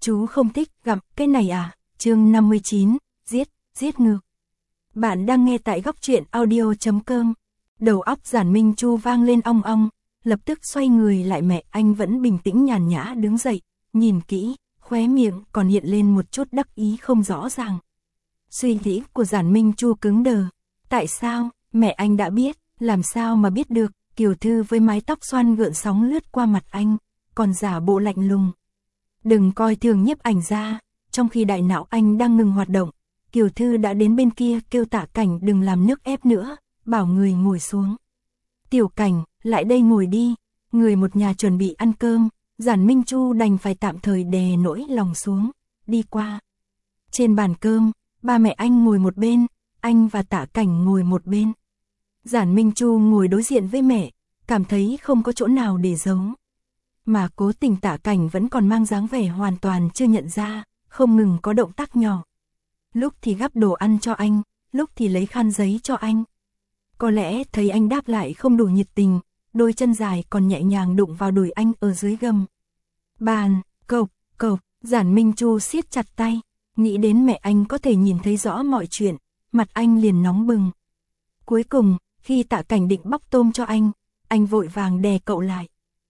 Chú không thích gặm cái này à? Chương 59, giết ngược. Bạn đang nghe tại góc truyện audio.com. Đầu óc Giản Minh Chu vang lên ong ong, lập tức xoay người lại. Mẹ anh vẫn bình tĩnh nhàn nhã đứng dậy, nhìn kỹ, khóe miệng còn hiện lên một chút đắc ý không rõ ràng. Suy nghĩ của Giản Minh Chu cứng đờ. Tại sao? Mẹ anh đã biết, làm sao mà biết được? Kiều Thư với mái tóc xoăn gợn sóng lướt qua mặt anh, còn giả bộ lạnh lùng. Đừng coi thường nhiếp ảnh ra. Trong khi đại não anh đang ngừng hoạt động, Kiều Thư đã đến bên kia kêu Tạ Cảnh đừng làm nước ép nữa, bảo người ngồi xuống. Tiểu Cảnh, lại đây ngồi đi. Người một nhà chuẩn bị ăn cơm, Giản Minh Chu đành phải tạm thời đè nỗi lòng xuống, đi qua. Trên bàn cơm, ba mẹ anh ngồi một bên, anh và Tạ Cảnh ngồi một bên. Giản Minh Chu ngồi đối diện với mẹ, cảm thấy không có chỗ nào để giấu. Mà cố tình Tạ Cảnh vẫn còn mang dáng vẻ hoàn toàn chưa nhận ra, không ngừng có động tác nhỏ. Lúc thì gắp đồ ăn cho anh, lúc thì lấy khăn giấy cho anh. Có lẽ thấy anh đáp lại không đủ nhiệt tình, đôi chân dài còn nhẹ nhàng đụng vào đùi anh ở dưới gầm bàn. Cộc, Giản Minh Chu siết chặt tay, nghĩ đến mẹ anh có thể nhìn thấy rõ mọi chuyện, mặt anh liền nóng bừng. Cuối cùng, khi Tạ Cảnh định bóc tôm cho anh vội vàng đè cậu lại.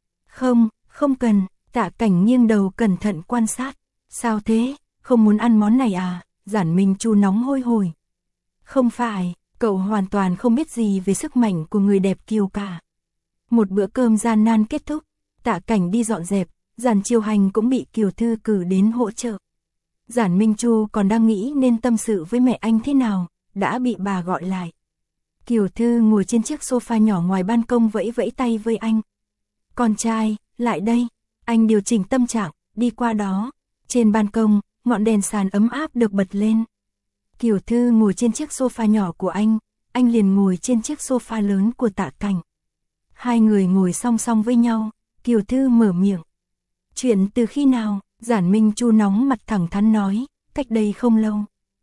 Không cần. Tạ Cảnh nghiêng đầu cẩn thận quan sát. Sao thế, không muốn ăn món này à? Giản Minh Chu nóng hôi hổi. Không phải, cậu hoàn toàn không biết gì về sức mạnh của người đẹp Kiều cả. Một bữa cơm gian nan kết thúc, Tạ Cảnh đi dọn dẹp, Giản Chiêu Hành cũng bị Kiều Thư cử đến hỗ trợ. Giản Minh Chu còn đang nghĩ nên tâm sự với mẹ anh thế nào, đã bị bà gọi lại. Kiều Thư ngồi trên chiếc sofa nhỏ ngoài ban công vẫy vẫy tay với anh. Con trai, lại đây. Anh điều chỉnh tâm trạng, đi qua đó. Trên ban công, ngọn đèn sàn ấm áp được bật lên. Kiều Thư ngồi trên chiếc sofa nhỏ của anh liền ngồi trên chiếc sofa lớn của Tạ Cảnh. Hai người ngồi song song với nhau, Kiều Thư mở miệng. Chuyện từ khi nào? Giản Minh Chu nóng mặt thẳng thắn nói, cách đây không lâu.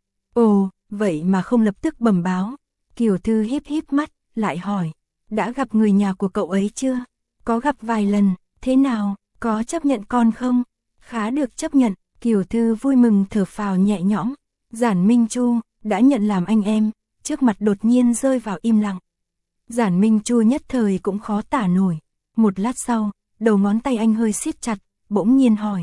Ồ, vậy mà không lập tức bẩm báo. Kiều Thư híp mắt, lại hỏi, đã gặp người nhà của cậu ấy chưa? Có gặp vài lần, thế nào, có chấp nhận con không? Khá được chấp nhận. Kiều Thư vui mừng thở phào nhẹ nhõm. Giản Minh Chu đã nhận làm anh em, trước mặt đột nhiên rơi vào im lặng. Giản Minh Chu nhất thời cũng khó tả nổi. Một lát sau, đầu ngón tay anh hơi siết chặt, bỗng nhiên hỏi.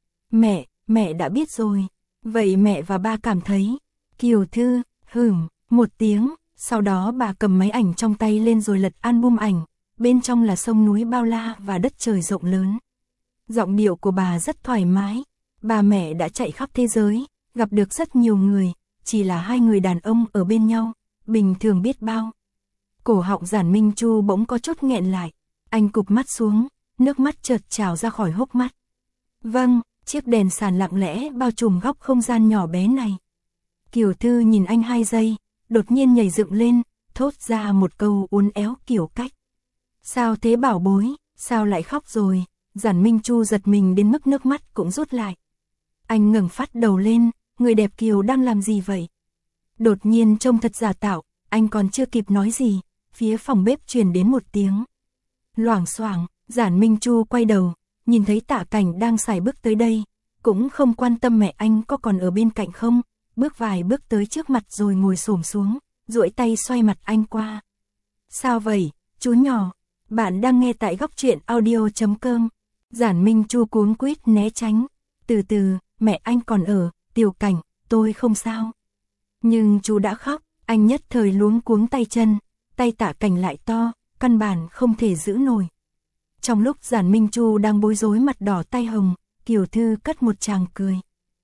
Mẹ đã biết rồi. Vậy mẹ và ba cảm thấy? Kiều Thư, một tiếng, sau đó bà cầm máy ảnh trong tay lên rồi lật album ảnh. Bên trong là sông núi bao la và đất trời rộng lớn. Giọng điệu của bà rất thoải mái. Bà mẹ đã chạy khắp thế giới, gặp được rất nhiều người, chỉ là hai người đàn ông ở bên nhau, bình thường biết bao. Cổ họng Giản Minh Chu bỗng có chút nghẹn lại, anh cụp mắt xuống, nước mắt chợt trào ra khỏi hốc mắt. Vâng, chiếc đèn sàn lặng lẽ bao trùm góc không gian nhỏ bé này. Kiều Thư nhìn anh 2 giây, đột nhiên nhảy dựng lên, thốt ra một câu uốn éo kiểu cách. Sao thế bảo bối, sao lại khóc rồi? Giản Minh Chu giật mình đến mức nước mắt cũng rút lại. Anh ngẩng phát đầu lên, người đẹp Kiều đang làm gì vậy? Đột nhiên trông thật giả tạo, anh còn chưa kịp nói gì, phía phòng bếp truyền đến một tiếng loảng xoảng. Giản Minh Chu quay đầu, nhìn thấy Tạ Cảnh đang sải bước tới đây, cũng không quan tâm mẹ anh có còn ở bên cạnh không, bước vài bước tới trước mặt rồi ngồi xổm xuống, duỗi tay xoay mặt anh qua. Sao vậy, chú nhỏ? Bạn đang nghe tại góc truyện audio.com. Giản Minh Chu cuống quýt né tránh. Từ từ, mẹ anh còn ở. Tiểu Cảnh, tôi không sao. Nhưng chú đã khóc, anh nhất thời luống cuống tay chân, tay Tạ Cảnh lại to, căn bản không thể giữ nổi. Trong lúc Giản Minh Chu đang bối rối mặt đỏ tay hồng, Kiều Thư cất một tràng cười.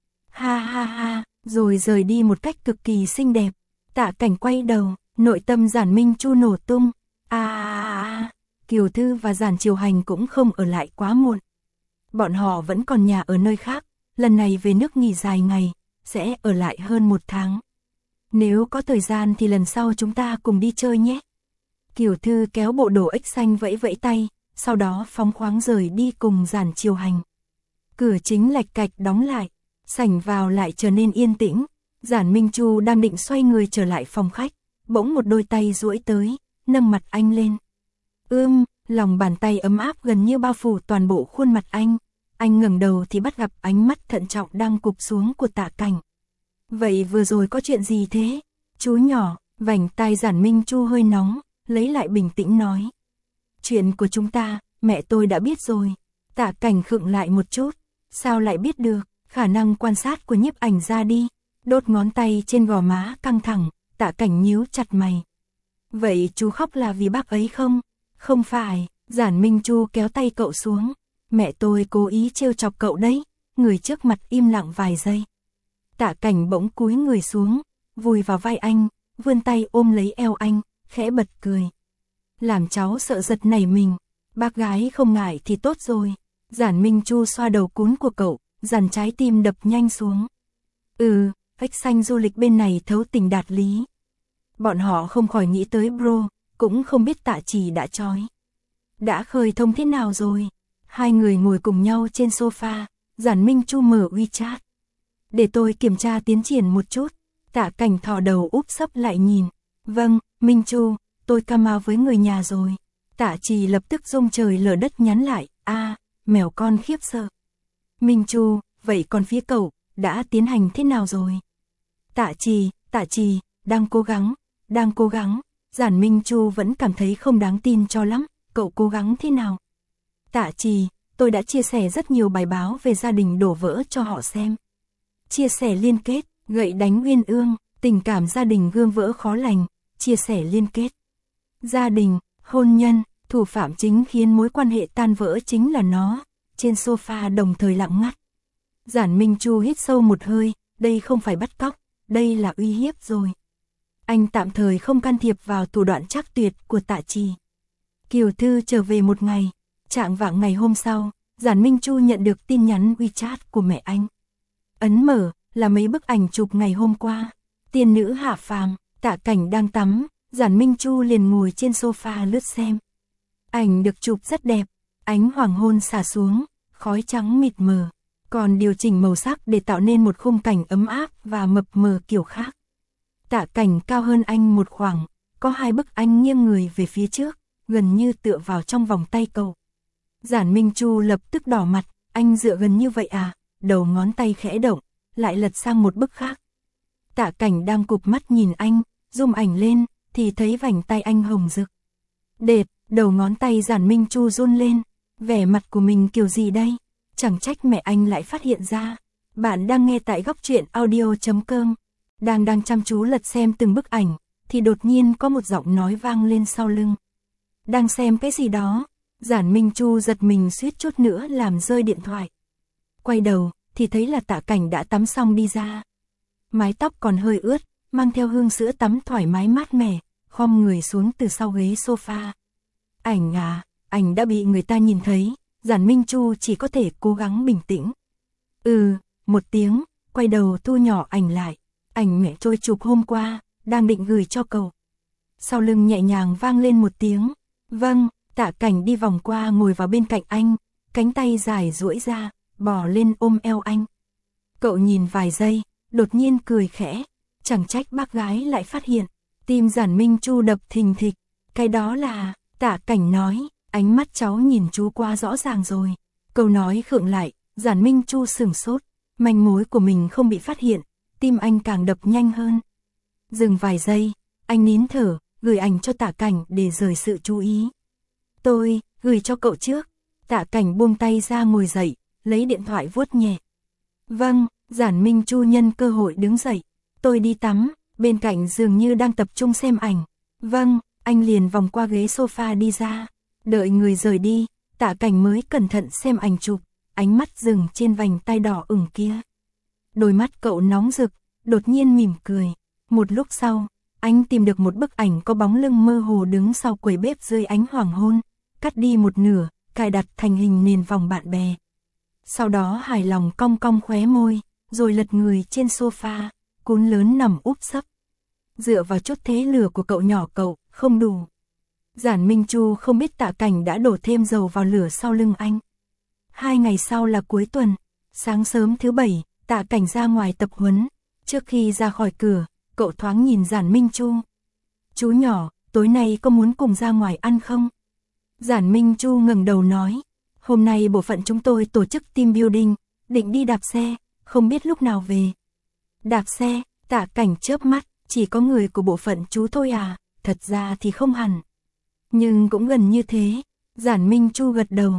Ha, rồi rời đi một cách cực kỳ xinh đẹp. Tạ Cảnh quay đầu, nội tâm Giản Minh Chu nổ tung. Kiều Thư và Giản Chiêu Hành cũng không ở lại quá muộn. Bọn họ vẫn còn nhà ở nơi khác, lần này về nước nghỉ dài ngày, sẽ ở lại hơn 1 tháng. Nếu có thời gian thì lần sau chúng ta cùng đi chơi nhé. Kiều Thư kéo bộ đồ ếch xanh vẫy vẫy tay, sau đó phóng khoáng rời đi cùng Giản Chiêu Hành. Cửa chính lạch cạch đóng lại, sảnh vào lại trở nên yên tĩnh. Giản Minh Chu đang định xoay người trở lại phòng khách, bỗng một đôi tay duỗi tới, nâng mặt anh lên. Lòng bàn tay ấm áp gần như bao phủ toàn bộ khuôn mặt anh, Anh ngẩng đầu thì bắt gặp ánh mắt thận trọng đang cụp xuống của Tạ Cảnh. Vậy vừa rồi có chuyện gì thế? Chú nhỏ, vành tai Giản Minh Chu hơi nóng, lấy lại bình tĩnh nói. Chuyện của chúng ta, mẹ tôi đã biết rồi. Tạ Cảnh khựng lại một chút. Sao lại biết được? Khả năng quan sát của nhiếp ảnh ra đi. Đốt ngón tay trên gò má căng thẳng, Tạ Cảnh nhíu chặt mày. Vậy chú khóc là vì bác ấy không? Không phải, Giản Minh Chu kéo tay cậu xuống. Mẹ tôi cố ý trêu chọc cậu đấy. Người trước mặt im lặng vài giây. Tạ Cảnh bỗng cúi người xuống, vùi vào vai anh, vươn tay ôm lấy eo anh, khẽ bật cười. Làm cháu sợ giật nảy mình. Bác gái không ngại thì tốt rồi. Giản Minh Chu xoa đầu cún của cậu, dàn trái tim đập nhanh xuống. Vách xanh du lịch bên này thấu tình đạt lý. Bọn họ không khỏi nghĩ tới bro, cũng không biết Tạ Trì đã chói. Đã khơi thông thế nào rồi? Hai người ngồi cùng nhau trên sofa, Giản Minh Chu mở WeChat. Để tôi kiểm tra tiến triển một chút. Tạ Cảnh thò đầu úp sấp lại nhìn. Vâng, Minh Chu, tôi cam ao với người nhà rồi. Tạ Trì lập tức rung trời lở đất nhắn lại. Mèo con khiếp sợ. Minh Chu, vậy còn phía cậu, đã tiến hành thế nào rồi? Tạ Trì, đang cố gắng. Giản Minh Chu vẫn cảm thấy không đáng tin cho lắm, cậu cố gắng thế nào? Tạ Trì, tôi đã chia sẻ rất nhiều bài báo về gia đình đổ vỡ cho họ xem. Chia sẻ liên kết, gậy đánh uyên ương, tình cảm gia đình gương vỡ khó lành, chia sẻ liên kết. Gia đình, hôn nhân, thủ phạm chính khiến mối quan hệ tan vỡ chính là nó. Trên sofa đồng thời lặng ngắt. Giản Minh Chu hít sâu một hơi, đây không phải bắt cóc, đây là uy hiếp rồi. Anh tạm thời không can thiệp vào thủ đoạn trắc tuyệt của Tạ Trì. Kiều Thư trở về một ngày, chạng vạng ngày hôm sau, Giản Minh Chu nhận được tin nhắn WeChat của mẹ anh. Ấn mở, là mấy bức ảnh chụp ngày hôm qua. Tiên nữ hạ phàm, Tạ Cảnh đang tắm, Giản Minh Chu liền ngồi trên sofa lướt xem. Ảnh được chụp rất đẹp, ánh hoàng hôn xả xuống, khói trắng mịt mờ, còn điều chỉnh màu sắc để tạo nên một khung cảnh ấm áp và mập mờ kiểu khác. Tạ Cảnh cao hơn anh một khoảng, có hai bức anh nghiêng người về phía trước, gần như tựa vào trong vòng tay cậu. Giản Minh Chu lập tức đỏ mặt, anh dựa gần như vậy à? Đầu ngón tay khẽ động, lại lật sang một bức khác. Tạ Cảnh đang cụp mắt nhìn anh, zoom ảnh lên, thì thấy vành tay anh hồng rực. Đệt, đầu ngón tay Giản Minh Chu run lên, vẻ mặt của mình kiểu gì đây? Chẳng trách mẹ anh lại phát hiện ra. Bạn đang nghe tại Góc Truyện Audio.com. Đang chăm chú lật xem từng bức ảnh, thì đột nhiên có một giọng nói vang lên sau lưng. Đang xem cái gì đó? Giản Minh Chu giật mình suýt chút nữa làm rơi điện thoại. Quay đầu, thì thấy là Tạ Cảnh đã tắm xong đi ra. Mái tóc còn hơi ướt, mang theo hương sữa tắm thoải mái mát mẻ, khom người xuống từ sau ghế sofa. Ảnh đã bị người ta nhìn thấy, Giản Minh Chu chỉ có thể cố gắng bình tĩnh. Một tiếng, quay đầu thu nhỏ ảnh lại. Ảnh mẹ tôi chụp hôm qua, đang định gửi cho cậu. Sau lưng nhẹ nhàng vang lên một tiếng. Vâng, Tạ Cảnh đi vòng qua ngồi vào bên cạnh anh, cánh tay dài duỗi ra, bò lên ôm eo anh. Cậu nhìn vài giây, đột nhiên cười khẽ, chẳng trách bác gái lại phát hiện. Tim Giản Minh Chu đập thình thịch, cái đó là, Tạ Cảnh nói, ánh mắt cháu nhìn chú qua rõ ràng rồi. Câu nói khựng lại, Giản Minh Chu sửng sốt, manh mối của mình không bị phát hiện, tim anh càng đập nhanh hơn. Dừng vài giây, anh nín thở, gửi ảnh cho Tạ Cảnh để rời sự chú ý. Tôi, gửi cho cậu trước. Tạ Cảnh buông tay ra ngồi dậy, lấy điện thoại vuốt nhẹ. Vâng, Giản Minh Chu nhân cơ hội đứng dậy. Tôi đi tắm, bên cạnh dường như đang tập trung xem ảnh. Vâng, anh liền vòng qua ghế sofa đi ra. Đợi người rời đi, Tạ Cảnh mới cẩn thận xem ảnh chụp, ánh mắt dừng trên vành tay đỏ ửng kia. Đôi mắt cậu nóng rực, đột nhiên mỉm cười. Một lúc sau, anh tìm được một bức ảnh có bóng lưng mơ hồ đứng sau quầy bếp dưới ánh hoàng hôn, cắt đi một nửa, cài đặt thành hình nền vòng bạn bè. Sau đó hài lòng cong cong khóe môi, rồi lật người trên sofa, cún lớn nằm úp sấp. Dựa vào chút thế lửa của cậu nhỏ cậu, không đủ. Giản Minh Chu không biết Tạ Cảnh đã đổ thêm dầu vào lửa sau lưng anh. 2 ngày sau là cuối tuần, sáng sớm thứ Bảy, Tạ Cảnh ra ngoài tập huấn. Trước khi ra khỏi cửa, cậu thoáng nhìn Giản Minh Chu. Chú nhỏ, tối nay có muốn cùng ra ngoài ăn không? Giản Minh Chu ngẩng đầu nói. Hôm nay bộ phận chúng tôi tổ chức team building, định đi đạp xe, không biết lúc nào về. Đạp xe, Tạ Cảnh chớp mắt, chỉ có người của bộ phận chú thôi à, thật ra thì không hẳn. Nhưng cũng gần như thế, Giản Minh Chu gật đầu,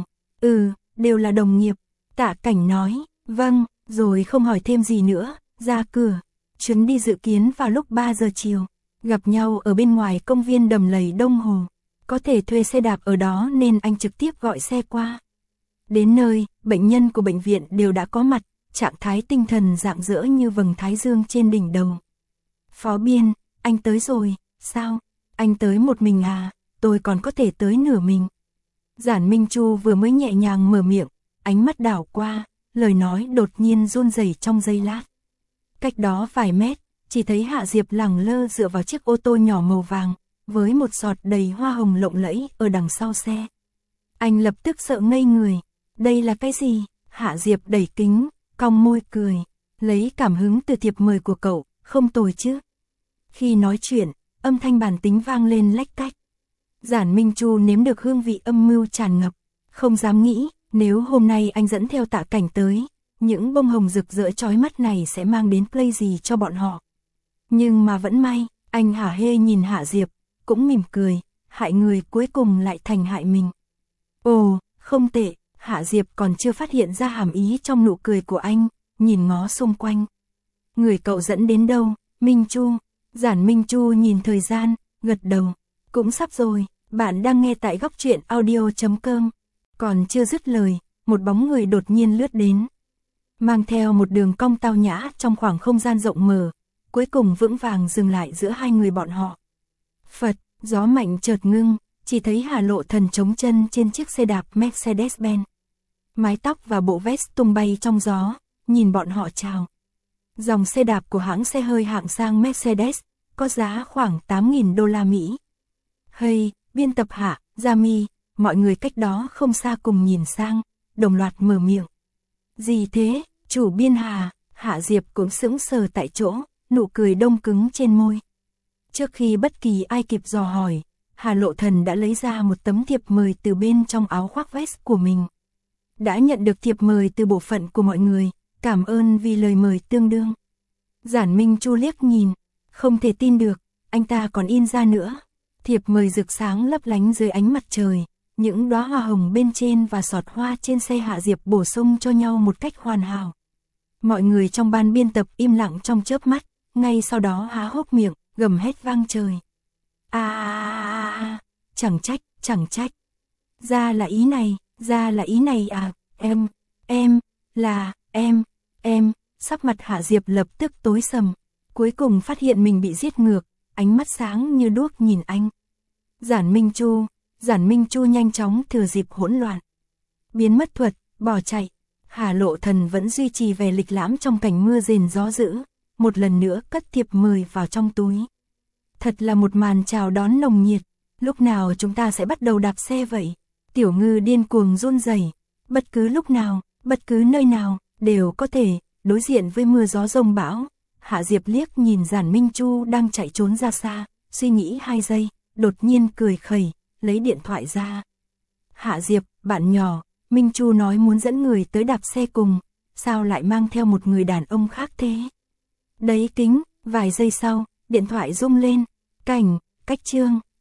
đều là đồng nghiệp. Tạ Cảnh nói, vâng, rồi không hỏi thêm gì nữa, ra cửa. Chuyến đi dự kiến vào lúc 3 giờ chiều, gặp nhau ở bên ngoài công viên đầm lầy Đông Hồ. Có thể thuê xe đạp ở đó nên anh trực tiếp gọi xe qua. Đến nơi, bệnh nhân của bệnh viện đều đã có mặt, trạng thái tinh thần rạng rỡ như vầng thái dương trên đỉnh đầu. Phó Biên, anh tới rồi, sao? Anh tới một mình à? Tôi còn có thể tới nửa mình. Giản Minh Chu vừa mới nhẹ nhàng mở miệng, ánh mắt đảo qua, lời nói đột nhiên run rẩy trong giây lát. Cách đó vài mét, chỉ thấy Hạ Diệp lẳng lơ dựa vào chiếc ô tô nhỏ màu vàng, với một sọt đầy hoa hồng lộng lẫy ở đằng sau xe. Anh lập tức sợ ngây người. Đây là cái gì? Hạ Diệp đẩy kính, cong môi cười, lấy cảm hứng từ thiệp mời của cậu, không tồi chứ. Khi nói chuyện, âm thanh bản tính vang lên lách cách. Giản Minh Chu nếm được hương vị âm mưu tràn ngập, không dám nghĩ, nếu hôm nay anh dẫn theo Tạ Cảnh tới, những bông hồng rực rỡ chói mắt này sẽ mang đến play gì cho bọn họ. Nhưng mà vẫn may, anh hả hê nhìn Hạ Diệp, cũng mỉm cười, hại người cuối cùng lại thành hại mình. Ồ, không tệ, Hạ Diệp còn chưa phát hiện ra hàm ý trong nụ cười của anh, nhìn ngó xung quanh. Người cậu dẫn đến đâu, Minh Chu? Giản Minh Chu nhìn thời gian, gật đầu. Cũng sắp rồi, bạn đang nghe tại góc truyện audio.com. Còn chưa dứt lời, một bóng người đột nhiên lướt đến. Mang theo một đường cong tao nhã trong khoảng không gian rộng mở, cuối cùng vững vàng dừng lại giữa hai người bọn họ. Phật, gió mạnh chợt ngưng, chỉ thấy Hà Lộ Thần chống chân trên chiếc xe đạp Mercedes-Benz. Mái tóc và bộ vest tung bay trong gió, nhìn bọn họ chào. Dòng xe đạp của hãng xe hơi hạng sang Mercedes, có giá khoảng 8.000 đô la Mỹ. Hey, biên tập Hạ, Gia Mi, mọi người cách đó không xa cùng nhìn sang, đồng loạt mở miệng. Gì thế, chủ biên Hà, Hạ Diệp cũng sững sờ tại chỗ, nụ cười đông cứng trên môi. Trước khi bất kỳ ai kịp dò hỏi, Hà Lộ Thần đã lấy ra một tấm thiệp mời từ bên trong áo khoác vest của mình. Đã nhận được thiệp mời từ bộ phận của mọi người, cảm ơn vì lời mời tương đương. Giản Minh Chu liếc nhìn, không thể tin được, anh ta còn in ra nữa. Thiệp mời rực sáng lấp lánh dưới ánh mặt trời, những đóa hoa hồng bên trên và sọt hoa trên xe Hạ Diệp bổ sung cho nhau một cách hoàn hảo. Mọi người trong ban biên tập im lặng trong chớp mắt, ngay sau đó há hốc miệng, gầm hét vang trời. Chẳng trách. Ra là ý này à, em, sắc mặt Hạ Diệp lập tức tối sầm, cuối cùng phát hiện mình bị giết ngược, ánh mắt sáng như đuốc nhìn anh. Giản Minh Chu nhanh chóng thừa dịp hỗn loạn. Biến mất thuật, bỏ chạy. Hà Lộ Thần vẫn duy trì vẻ lịch lãm trong cảnh mưa rền gió dữ, một lần nữa cất thiệp mời vào trong túi. Thật là một màn chào đón nồng nhiệt, lúc nào chúng ta sẽ bắt đầu đạp xe vậy? Tiểu Ngư điên cuồng run rẩy, bất cứ lúc nào, bất cứ nơi nào, đều có thể, đối diện với mưa gió rông bão. Hạ Diệp liếc nhìn Giản Minh Chu đang chạy trốn ra xa, suy nghĩ 2 giây, đột nhiên cười khẩy, lấy điện thoại ra. Hạ Diệp, bạn nhỏ, Minh Chu nói muốn dẫn người tới đạp xe cùng, sao lại mang theo một người đàn ông khác thế? Đấy kính, vài giây sau, điện thoại rung lên, cách chương.